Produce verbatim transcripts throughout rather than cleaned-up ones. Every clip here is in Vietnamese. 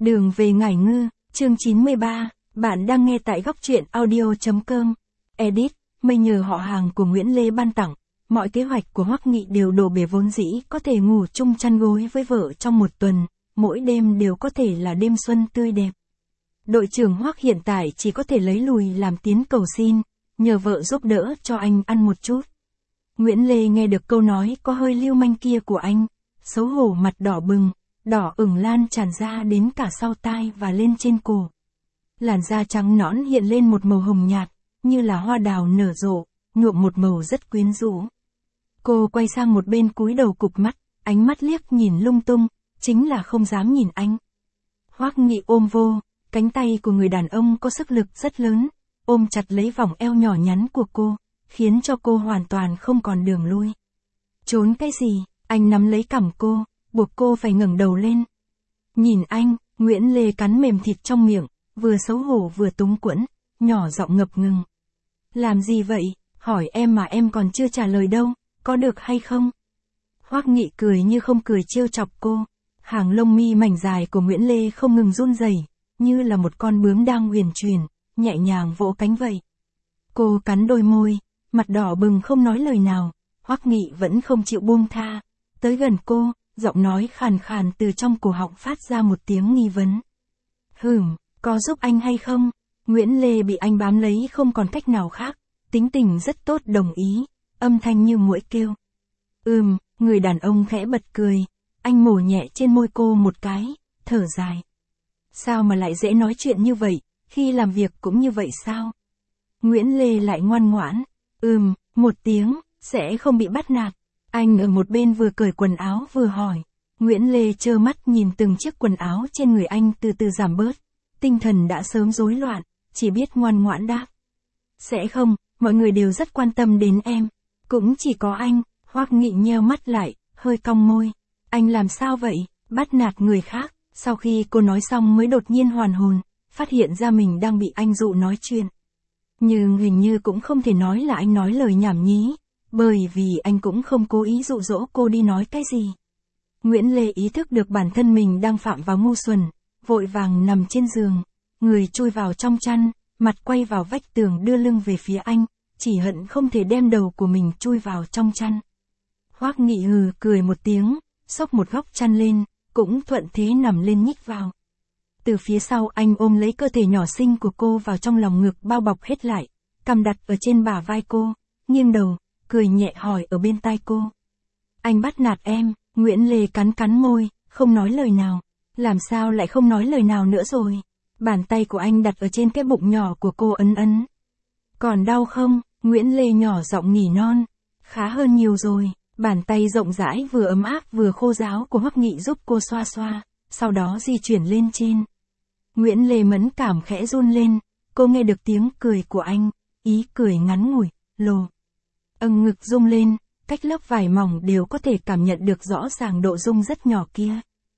Đường về Ngải Ngư, chương chín mươi ba, bạn đang nghe tại góc truyện audio.com. Edit, mây nhờ họ hàng của Nguyễn Lê ban tặng, mọi kế hoạch của Hoắc Nghị đều đổ bể vốn dĩ có thể ngủ chung chăn gối với vợ trong một tuần, mỗi đêm đều có thể là đêm xuân tươi đẹp. Đội trưởng Hoắc hiện tại chỉ có thể lấy lùi làm tiến cầu xin, nhờ vợ giúp đỡ cho anh ăn một chút. Nguyễn Lê nghe được câu nói có hơi lưu manh kia của anh, xấu hổ mặt đỏ bừng, đỏ ửng lan tràn ra đến cả sau tai và lên trên cổ. Làn da trắng nõn hiện lên một màu hồng nhạt, như là hoa đào nở rộ, nhuộm một màu rất quyến rũ. Cô quay sang một bên cúi đầu cụp mắt, ánh mắt liếc nhìn lung tung, chính là không dám nhìn anh. Hoắc Nghị ôm vô, cánh tay của người đàn ông có sức lực rất lớn, ôm chặt lấy vòng eo nhỏ nhắn của cô, khiến cho cô hoàn toàn không còn đường lui. Trốn cái gì, anh nắm lấy cằm cô, buộc cô phải ngẩng đầu lên. Nhìn anh, Nguyễn Lê cắn mềm thịt trong miệng, vừa xấu hổ vừa túng quẫn, nhỏ giọng ngập ngừng. Làm gì vậy, hỏi em mà em còn chưa trả lời đâu, có được hay không? Hoắc Nghị cười như không cười trêu chọc cô, hàng lông mi mảnh dài của Nguyễn Lê không ngừng run rẩy, như là một con bướm đang huyền chuyển, nhẹ nhàng vỗ cánh vậy. Cô cắn đôi môi, mặt đỏ bừng không nói lời nào, Hoắc Nghị vẫn không chịu buông tha, tới gần cô, giọng nói khàn khàn từ trong cổ họng phát ra một tiếng nghi vấn. Hừm, có giúp anh hay không? Nguyễn Lê bị anh bám lấy không còn cách nào khác, tính tình rất tốt đồng ý, âm thanh như muỗi kêu. Ừm, người đàn ông khẽ bật cười, anh mổ nhẹ trên môi cô một cái, thở dài. Sao mà lại dễ nói chuyện như vậy, khi làm việc cũng như vậy sao? Nguyễn Lê lại ngoan ngoãn, ừm, một tiếng, sẽ không bị bắt nạt. Anh ở một bên vừa cởi quần áo vừa hỏi. Nguyễn Lê trơ mắt nhìn từng chiếc quần áo trên người anh từ từ giảm bớt. Tinh thần đã sớm rối loạn, chỉ biết ngoan ngoãn đáp. Sẽ không, mọi người đều rất quan tâm đến em. Cũng chỉ có anh. Hoắc Nghị nheo mắt lại, hơi cong môi. Anh làm sao vậy, bắt nạt người khác? Sau khi cô nói xong mới đột nhiên hoàn hồn, phát hiện ra mình đang bị anh dụ nói chuyện. Nhưng hình như cũng không thể nói là anh nói lời nhảm nhí, bởi vì anh cũng không cố ý dụ dỗ cô đi nói cái gì. Nguyễn Lê ý thức được bản thân mình đang phạm vào ngu xuẩn, vội vàng nằm trên giường, người chui vào trong chăn, mặt quay vào vách tường đưa lưng về phía anh, chỉ hận không thể đem đầu của mình chui vào trong chăn. Hoắc Nghị hừ cười một tiếng, xốc một góc chăn lên, cũng thuận thế nằm lên nhích vào. Từ phía sau anh ôm lấy cơ thể nhỏ xinh của cô vào trong lòng ngực bao bọc hết lại, cằm đặt ở trên bả vai cô, nghiêng đầu, cười nhẹ hỏi ở bên tai cô. Anh bắt nạt em, Nguyễn Lê cắn cắn môi, không nói lời nào. Làm sao lại không nói lời nào nữa rồi? Bàn tay của anh đặt ở trên cái bụng nhỏ của cô ấn ấn. Còn đau không? Nguyễn Lê nhỏ giọng nỉ non. Khá hơn nhiều rồi. Bàn tay rộng rãi vừa ấm áp vừa khô ráo của Hoắc Nghị giúp cô xoa xoa, sau đó di chuyển lên trên. Nguyễn Lê mẫn cảm khẽ run lên, cô nghe được tiếng cười của anh, ý cười ngắn ngủi, lồ. Âng ngực rung lên, cách lớp vải mỏng đều có thể cảm nhận được rõ ràng độ rung rất nhỏ kia.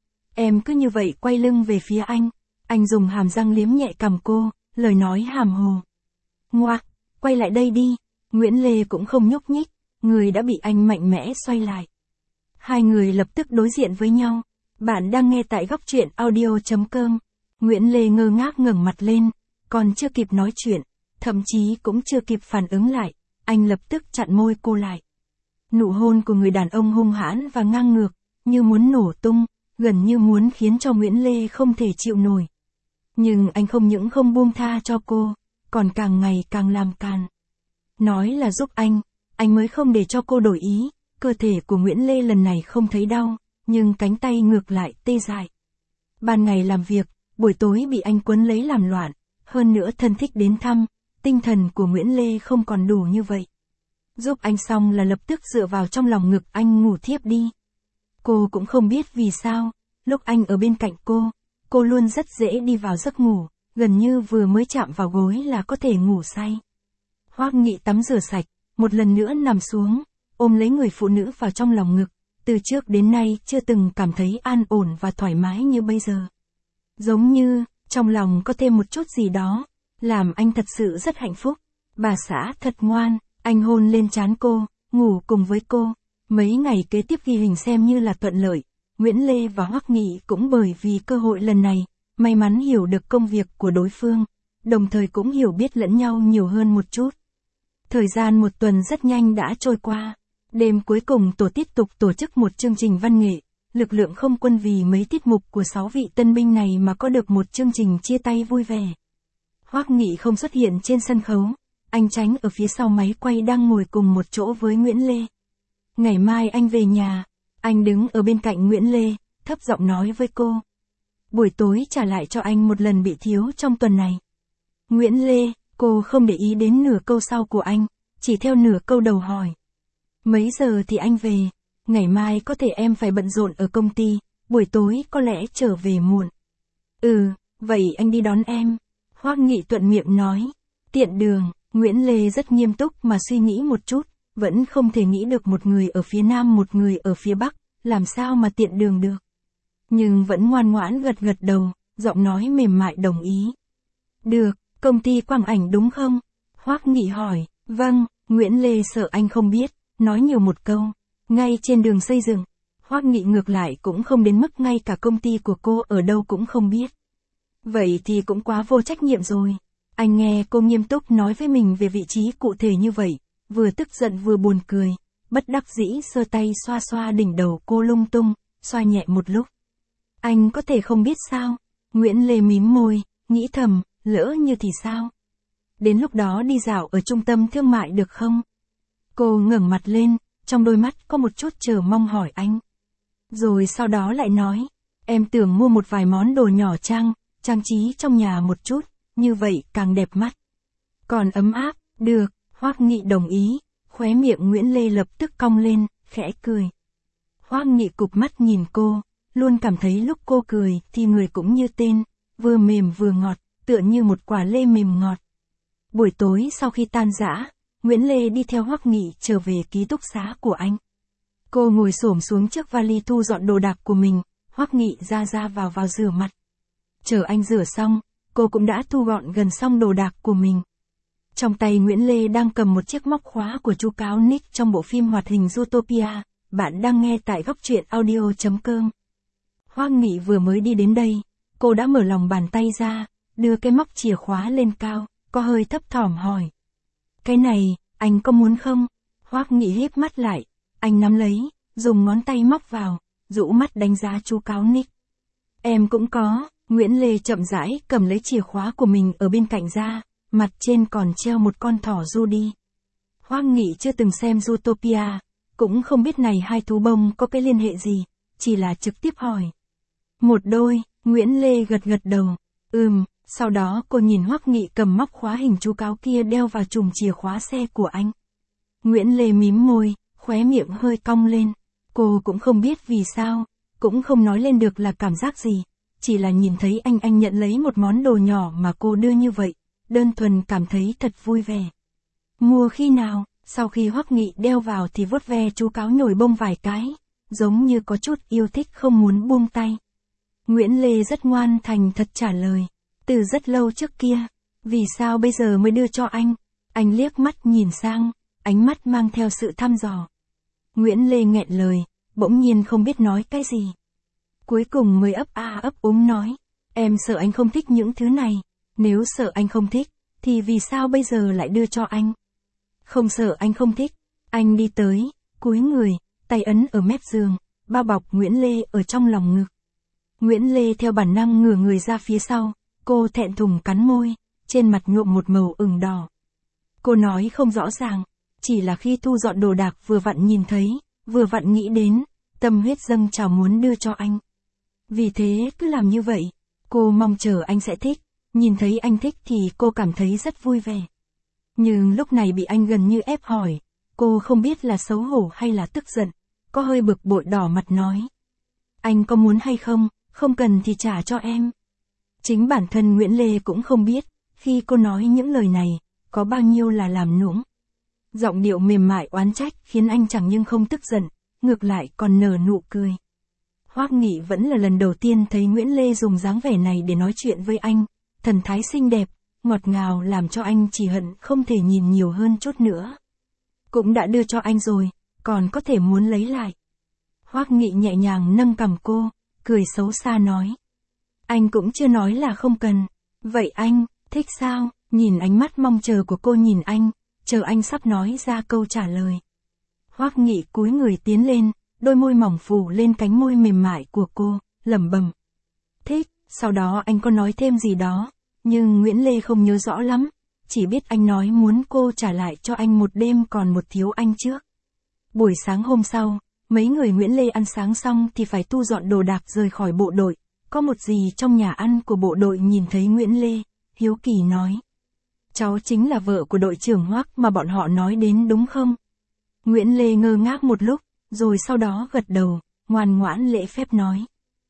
Em cứ như vậy quay lưng về phía anh, anh dùng hàm răng liếm nhẹ cằm cô, lời nói hàm hồ. Ngoạc, quay lại đây đi, Nguyễn Lê cũng không nhúc nhích, người đã bị anh mạnh mẽ xoay lại. Hai người lập tức đối diện với nhau, bạn đang nghe tại góc truyện audio.com. Nguyễn Lê ngơ ngác ngẩng mặt lên, còn chưa kịp nói chuyện, thậm chí cũng chưa kịp phản ứng lại, anh lập tức chặn môi cô lại. Nụ hôn của người đàn ông hung hãn và ngang ngược, như muốn nổ tung, gần như muốn khiến cho Nguyễn Lê không thể chịu nổi. Nhưng anh không những không buông tha cho cô, còn càng ngày càng làm càn. Nói là giúp anh, anh mới không để cho cô đổi ý, cơ thể của Nguyễn Lê lần này không thấy đau, nhưng cánh tay ngược lại tê dại. Ban ngày làm việc, buổi tối bị anh quấn lấy làm loạn, hơn nữa thân thích đến thăm, tinh thần của Nguyễn Lê không còn đủ như vậy. Giúp anh xong là lập tức dựa vào trong lòng ngực anh ngủ thiếp đi. Cô cũng không biết vì sao, lúc anh ở bên cạnh cô, cô luôn rất dễ đi vào giấc ngủ, gần như vừa mới chạm vào gối là có thể ngủ say. Hoắc Nghị tắm rửa sạch, một lần nữa nằm xuống, ôm lấy người phụ nữ vào trong lòng ngực, từ trước đến nay chưa từng cảm thấy an ổn và thoải mái như bây giờ. Giống như, trong lòng có thêm một chút gì đó, làm anh thật sự rất hạnh phúc. Bà xã thật ngoan, anh hôn lên trán cô, ngủ cùng với cô. Mấy ngày kế tiếp ghi hình xem như là thuận lợi, Nguyễn Lê và Hoắc Nghị cũng bởi vì cơ hội lần này, may mắn hiểu được công việc của đối phương, đồng thời cũng hiểu biết lẫn nhau nhiều hơn một chút. Thời gian một tuần rất nhanh đã trôi qua. Đêm cuối cùng tổ tiếp tục tổ chức một chương trình văn nghệ. Lực lượng không quân vì mấy tiết mục của sáu vị tân binh này mà có được một chương trình chia tay vui vẻ. Hoắc Nghị không xuất hiện trên sân khấu. Anh tránh ở phía sau máy quay đang ngồi cùng một chỗ với Nguyễn Lê. Ngày mai anh về nhà. Anh đứng ở bên cạnh Nguyễn Lê, thấp giọng nói với cô. Buổi tối trả lại cho anh một lần bị thiếu trong tuần này. Nguyễn Lê, cô không để ý đến nửa câu sau của anh, chỉ theo nửa câu đầu hỏi. Mấy giờ thì anh về? Ngày mai có thể em phải bận rộn ở công ty, buổi tối có lẽ trở về muộn. Ừ, vậy anh đi đón em. Hoắc Nghị thuận miệng nói. Tiện đường, Nguyễn Lê rất nghiêm túc mà suy nghĩ một chút, vẫn không thể nghĩ được một người ở phía Nam một người ở phía Bắc, làm sao mà tiện đường được. Nhưng vẫn ngoan ngoãn gật gật đầu, giọng nói mềm mại đồng ý. Được, công ty quang ảnh đúng không? Hoắc Nghị hỏi. Vâng, Nguyễn Lê sợ anh không biết, nói nhiều một câu. Ngay trên đường xây dựng, Hoắc Nghị ngược lại cũng không đến mức ngay cả công ty của cô ở đâu cũng không biết. Vậy thì cũng quá vô trách nhiệm rồi. Anh nghe cô nghiêm túc nói với mình về vị trí cụ thể như vậy, vừa tức giận vừa buồn cười, bất đắc dĩ sơ tay xoa xoa đỉnh đầu cô lung tung, xoa nhẹ một lúc. Anh có thể không biết sao? Nguyễn Lê mím môi, nghĩ thầm, lỡ như thì sao? Đến lúc đó đi dạo ở trung tâm thương mại được không? Cô ngẩng mặt lên, trong đôi mắt có một chút chờ mong hỏi anh. Rồi sau đó lại nói, em tưởng mua một vài món đồ nhỏ trang, trang trí trong nhà một chút, như vậy càng đẹp mắt. Còn ấm áp, được, Hoắc Nghị đồng ý, khóe miệng Nguyễn Lê lập tức cong lên, khẽ cười. Hoắc Nghị cụp mắt nhìn cô, luôn cảm thấy lúc cô cười thì người cũng như tên, vừa mềm vừa ngọt, tựa như một quả lê mềm ngọt. Buổi tối sau khi tan rã, Nguyễn Lê đi theo Hoắc Nghị trở về ký túc xá của anh. Cô ngồi xổm xuống trước vali thu dọn đồ đạc của mình, Hoắc Nghị ra ra vào vào rửa mặt. Chờ anh rửa xong, cô cũng đã thu gọn gần xong đồ đạc của mình. Trong tay Nguyễn Lê đang cầm một chiếc móc khóa của chú cáo Nick trong bộ phim hoạt hình Zootopia, bạn đang nghe tại góc truyện audio chấm com. Hoắc Nghị vừa mới đi đến đây, cô đã mở lòng bàn tay ra, đưa cái móc chìa khóa lên cao, có hơi thấp thỏm hỏi. Cái này, anh có muốn không? Hoắc Nghị híp mắt lại, anh nắm lấy, dùng ngón tay móc vào, rũ mắt đánh giá chú cáo Nick. Em cũng có, Nguyễn Lê chậm rãi cầm lấy chìa khóa của mình ở bên cạnh ra, mặt trên còn treo một con thỏ Judy. Hoắc Nghị chưa từng xem Zootopia, cũng không biết này hai thú bông có cái liên hệ gì, chỉ là trực tiếp hỏi. Một đôi, Nguyễn Lê gật gật đầu, ừm, sau đó cô nhìn Hoắc Nghị cầm móc khóa hình chú cáo kia đeo vào chùm chìa khóa xe của anh. Nguyễn Lê mím môi, khóe miệng hơi cong lên, cô cũng không biết vì sao, cũng không nói lên được là cảm giác gì, chỉ là nhìn thấy anh anh nhận lấy một món đồ nhỏ mà cô đưa như vậy, đơn thuần cảm thấy thật vui vẻ. Mua khi nào? Sau khi Hoắc Nghị đeo vào thì vuốt ve chú cáo nhồi bông vài cái, giống như có chút yêu thích không muốn buông tay. Nguyễn Lê rất ngoan thành thật trả lời, từ rất lâu trước kia, vì sao bây giờ mới đưa cho anh? Anh liếc mắt nhìn sang, ánh mắt mang theo sự thăm dò. Nguyễn Lê nghẹn lời, bỗng nhiên không biết nói cái gì. Cuối cùng mới ấp a ấp úng nói, em sợ anh không thích những thứ này, nếu sợ anh không thích, thì vì sao bây giờ lại đưa cho anh? Không sợ anh không thích, anh đi tới, cúi người, tay ấn ở mép giường, bao bọc Nguyễn Lê ở trong lòng ngực. Nguyễn Lê theo bản năng ngửa người ra phía sau, cô thẹn thùng cắn môi, trên mặt nhuộm một màu ửng đỏ. Cô nói không rõ ràng, chỉ là khi thu dọn đồ đạc vừa vặn nhìn thấy, vừa vặn nghĩ đến, tâm huyết dâng trào muốn đưa cho anh. Vì thế cứ làm như vậy, cô mong chờ anh sẽ thích, nhìn thấy anh thích thì cô cảm thấy rất vui vẻ. Nhưng lúc này bị anh gần như ép hỏi, cô không biết là xấu hổ hay là tức giận, có hơi bực bội đỏ mặt nói. Anh có muốn hay không, không cần thì trả cho em. Chính bản thân Nguyễn Lê cũng không biết, khi cô nói những lời này, có bao nhiêu là làm nũng. Giọng điệu mềm mại oán trách khiến anh chẳng nhưng không tức giận, ngược lại còn nở nụ cười. Hoắc Nghị vẫn là lần đầu tiên thấy Nguyễn Lê dùng dáng vẻ này để nói chuyện với anh, thần thái xinh đẹp, ngọt ngào làm cho anh chỉ hận không thể nhìn nhiều hơn chút nữa. Cũng đã đưa cho anh rồi, còn có thể muốn lấy lại. Hoắc Nghị nhẹ nhàng nâng cằm cô, cười xấu xa nói. Anh cũng chưa nói là không cần. Vậy anh, thích sao? Nhìn ánh mắt mong chờ của cô nhìn anh, chờ anh sắp nói ra câu trả lời. Hoắc Nghị cúi người tiến lên, đôi môi mỏng phủ lên cánh môi mềm mại của cô, lẩm bẩm. Thích, sau đó anh có nói thêm gì đó, nhưng Nguyễn Lê không nhớ rõ lắm, chỉ biết anh nói muốn cô trả lại cho anh một đêm còn một thiếu anh trước. Buổi sáng hôm sau, mấy người Nguyễn Lê ăn sáng xong thì phải thu dọn đồ đạc rời khỏi bộ đội, có một dì trong nhà ăn của bộ đội nhìn thấy Nguyễn Lê, hiếu kỳ nói. Cháu chính là vợ của đội trưởng Hoắc mà bọn họ nói đến đúng không? Nguyễn Lê ngơ ngác một lúc, rồi sau đó gật đầu, ngoan ngoãn lễ phép nói.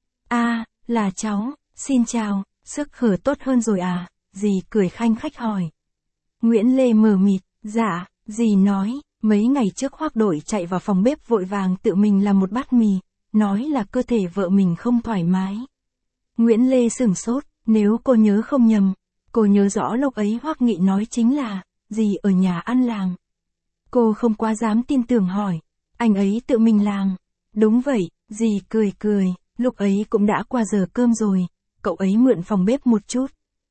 À, là cháu, xin chào, sức khỏe tốt hơn rồi à, dì cười khanh khách hỏi. Nguyễn Lê mờ mịt, dạ, dì nói, mấy ngày trước Hoắc đội chạy vào phòng bếp vội vàng tự mình làm một bát mì, nói là cơ thể vợ mình không thoải mái. Nguyễn Lê sửng sốt, nếu cô nhớ không nhầm, cô nhớ rõ lúc ấy Hoắc Nghị nói chính là, dì ở nhà ăn làm. Cô không quá dám tin tưởng hỏi, anh ấy tự mình làm. Đúng vậy, dì cười cười, lúc ấy cũng đã qua giờ cơm rồi, cậu ấy mượn phòng bếp một chút.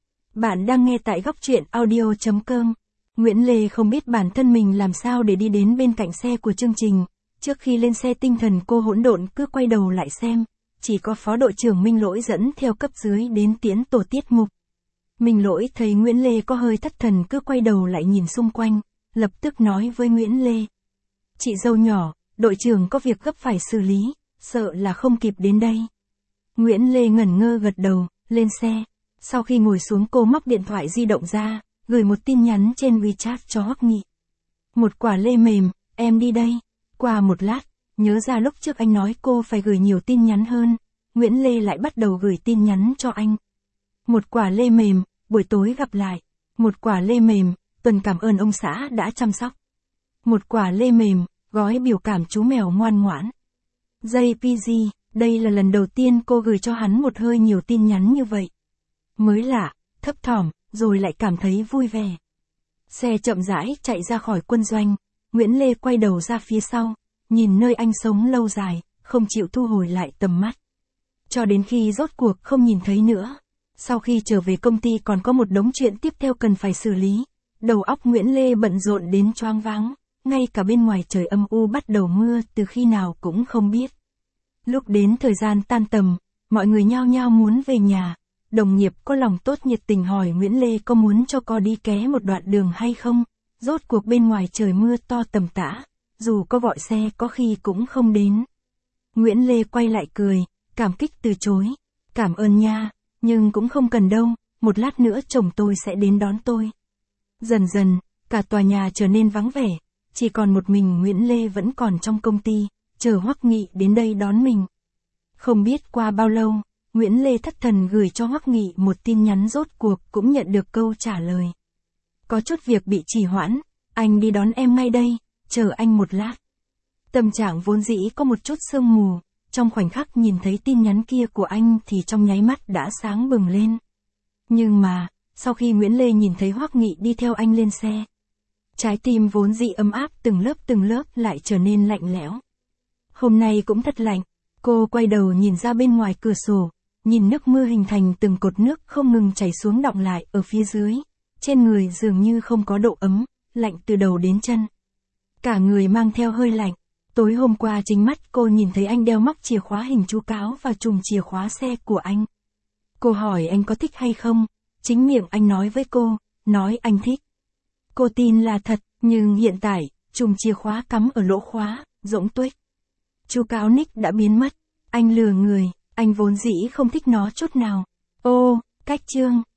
Bạn đang nghe tại góc truyện audio chấm com. Nguyễn Lê không biết bản thân mình làm sao để đi đến bên cạnh xe của chương trình, trước khi lên xe tinh thần cô hỗn độn cứ quay đầu lại xem, chỉ có phó đội trưởng Minh Lỗi dẫn theo cấp dưới đến tiễn tổ tiết mục. Minh Lỗi thấy Nguyễn Lê có hơi thất thần cứ quay đầu lại nhìn xung quanh, lập tức nói với Nguyễn Lê. Chị dâu nhỏ, đội trưởng có việc gấp phải xử lý, sợ là không kịp đến đây. Nguyễn Lê ngẩn ngơ gật đầu, lên xe. Sau khi ngồi xuống cô móc điện thoại di động ra, gửi một tin nhắn trên WeChat cho Hoắc Nghị. Một quả lê mềm, em đi đây. Qua một lát, nhớ ra lúc trước anh nói cô phải gửi nhiều tin nhắn hơn, Nguyễn Lê lại bắt đầu gửi tin nhắn cho anh. Một quả lê mềm, buổi tối gặp lại. Một quả lê mềm, tuần cảm ơn ông xã đã chăm sóc. Một quả lê mềm, gói biểu cảm chú mèo ngoan ngoãn. gi pê giê, đây là lần đầu tiên cô gửi cho hắn một hơi nhiều tin nhắn như vậy. Mới lạ, thấp thỏm, rồi lại cảm thấy vui vẻ. Xe chậm rãi chạy ra khỏi quân doanh, Nguyễn Lê quay đầu ra phía sau, nhìn nơi anh sống lâu dài, không chịu thu hồi lại tầm mắt. Cho đến khi rốt cuộc không nhìn thấy nữa. Sau khi trở về công ty còn có một đống chuyện tiếp theo cần phải xử lý. Đầu óc Nguyễn Lê bận rộn đến choáng váng, ngay cả bên ngoài trời âm u bắt đầu mưa từ khi nào cũng không biết. Lúc đến thời gian tan tầm, mọi người nhao nhao muốn về nhà. Đồng nghiệp có lòng tốt nhiệt tình hỏi Nguyễn Lê có muốn cho cô đi ké một đoạn đường hay không, rốt cuộc bên ngoài trời mưa to tầm tã, dù có gọi xe có khi cũng không đến. Nguyễn Lê quay lại cười, cảm kích từ chối, cảm ơn nha, nhưng cũng không cần đâu, một lát nữa chồng tôi sẽ đến đón tôi. Dần dần, cả tòa nhà trở nên vắng vẻ, chỉ còn một mình Nguyễn Lê vẫn còn trong công ty, chờ Hoắc Nghị đến đây đón mình. Không biết qua bao lâu, Nguyễn Lê thất thần gửi cho Hoắc Nghị một tin nhắn rốt cuộc cũng nhận được câu trả lời. Có chút việc bị trì hoãn, anh đi đón em ngay đây, chờ anh một lát. Tâm trạng vốn dĩ có một chút sương mù, trong khoảnh khắc nhìn thấy tin nhắn kia của anh thì trong nháy mắt đã sáng bừng lên. Nhưng mà, sau khi Nguyễn Lê nhìn thấy Hoắc Nghị đi theo anh lên xe, trái tim vốn dĩ ấm áp từng lớp từng lớp lại trở nên lạnh lẽo. Hôm nay cũng thật lạnh, cô quay đầu nhìn ra bên ngoài cửa sổ, nhìn nước mưa hình thành từng cột nước không ngừng chảy xuống đọng lại ở phía dưới, trên người dường như không có độ ấm, lạnh từ đầu đến chân. Cả người mang theo hơi lạnh. Tối hôm qua chính mắt cô nhìn thấy anh đeo móc chìa khóa hình chú cáo và chùm chìa khóa xe của anh. Cô hỏi anh có thích hay không, chính miệng anh nói với cô, nói anh thích. Cô tin là thật, nhưng hiện tại, chùm chìa khóa cắm ở lỗ khóa, rỗng tuếch. Chú cáo nick đã biến mất, anh lừa người, anh vốn dĩ không thích nó chút nào. Ô, cách chương.